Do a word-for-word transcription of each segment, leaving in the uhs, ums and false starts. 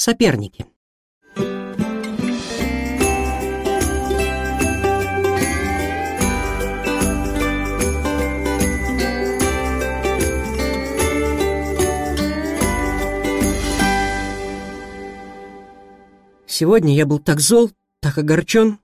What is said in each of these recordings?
Соперники. Сегодня я был так зол, так огорчен.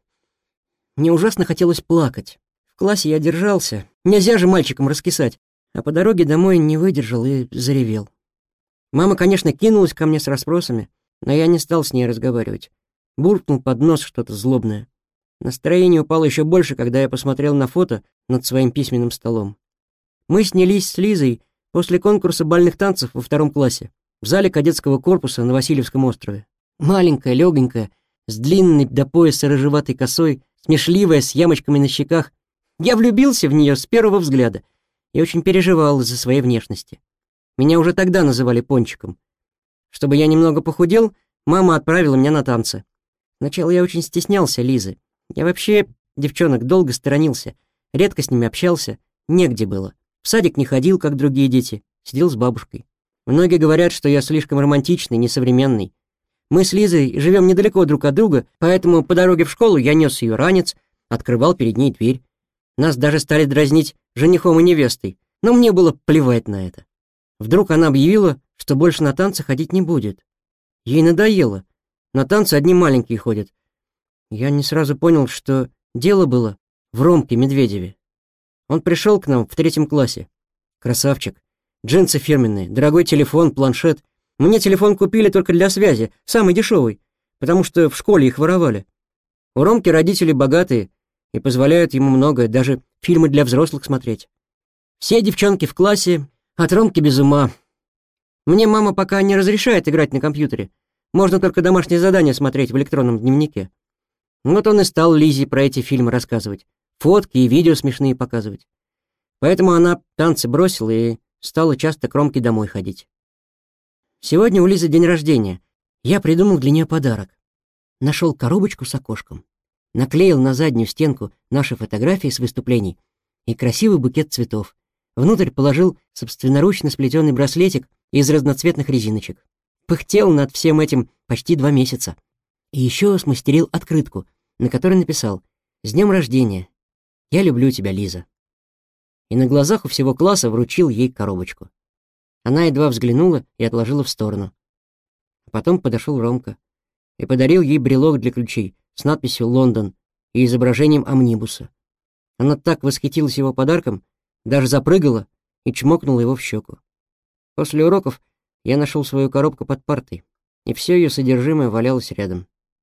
Мне ужасно хотелось плакать. В классе я держался, нельзя же мальчикам раскисать, а по дороге домой не выдержал и заревел. Мама, конечно, кинулась ко мне с расспросами, но я не стал с ней разговаривать. Буркнул под нос что-то злобное. Настроение упало еще больше, когда я посмотрел на фото над своим письменным столом. Мы снялись с Лизой после конкурса бальных танцев во втором классе в зале кадетского корпуса на Васильевском острове. Маленькая, легонькая, с длинной до пояса рыжеватой косой, смешливая, с ямочками на щеках. Я влюбился в нее с первого взгляда и очень переживал из-за своей внешности. Меня уже тогда называли Пончиком. Чтобы я немного похудел, мама отправила меня на танцы. Сначала я очень стеснялся Лизы. Я вообще девчонок долго сторонился, редко с ними общался, негде было. В садик не ходил, как другие дети, сидел с бабушкой. Многие говорят, что я слишком романтичный, несовременный. Мы с Лизой живем недалеко друг от друга, поэтому по дороге в школу я нес ее ранец, открывал перед ней дверь. Нас даже стали дразнить женихом и невестой, но мне было плевать на это. Вдруг она объявила, что больше на танцы ходить не будет. Ей надоело. На танцы одни маленькие ходят. Я не сразу понял, что дело было в Ромке Медведеве. Он пришел к нам в третьем классе. Красавчик. Джинсы фирменные, дорогой телефон, планшет. Мне телефон купили только для связи, самый дешевый, потому что в школе их воровали. У Ромки родители богатые и позволяют ему многое, даже фильмы для взрослых смотреть. Все девчонки в классе от Ромки без ума. Мне мама пока не разрешает играть на компьютере. Можно только домашние задания смотреть в электронном дневнике. Вот он и стал Лизе про эти фильмы рассказывать, фотки и видео смешные показывать. Поэтому она танцы бросила и стала часто к Ромке домой ходить. Сегодня у Лизы день рождения. Я придумал для нее подарок. Нашел коробочку с окошком, наклеил на заднюю стенку наши фотографии с выступлений и красивый букет цветов. Внутрь положил собственноручно сплетенный браслетик из разноцветных резиночек. Пыхтел над всем этим почти два месяца. И еще смастерил открытку, на которой написал: «С днем рождения! Я люблю тебя, Лиза!» И на глазах у всего класса вручил ей коробочку. Она едва взглянула и отложила в сторону. А потом подошел Ромка и подарил ей брелок для ключей с надписью «Лондон» и изображением амнибуса. Она так восхитилась его подарком, даже запрыгала и чмокнула его в щеку. После уроков я нашел свою коробку под партой, и все ее содержимое валялось рядом.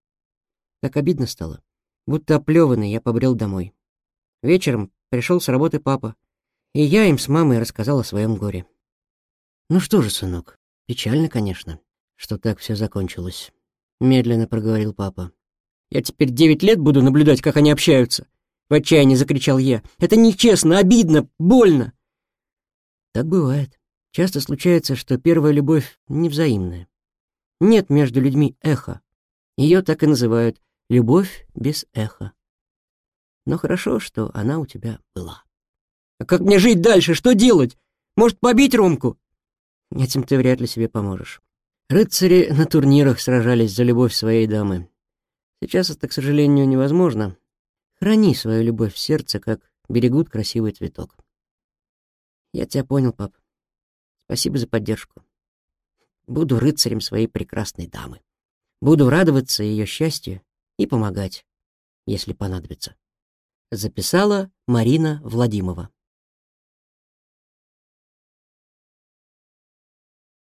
Так обидно стало. Будто оплеванный я побрел домой. Вечером пришел с работы папа, и я им с мамой рассказал о своем горе. «Ну что же, сынок, печально, конечно, что так все закончилось», — медленно проговорил папа. «Я теперь девять лет буду наблюдать, как они общаются», — в отчаянии закричал я. «Это нечестно, обидно, больно». Так бывает. Часто случается, что первая любовь невзаимная. Нет между людьми эха. Ее так и называют «любовь без эха». Но хорошо, что она у тебя была. «А как мне жить дальше? Что делать? Может, побить Ромку?» Этим ты вряд ли себе поможешь. Рыцари на турнирах сражались за любовь своей дамы. Сейчас это, к сожалению, невозможно. Храни свою любовь в сердце, как берегут красивый цветок. Я тебя понял, пап. Спасибо за поддержку. Буду рыцарем своей прекрасной дамы. Буду радоваться ее счастью и помогать, если понадобится. Записала Марина Владимирова.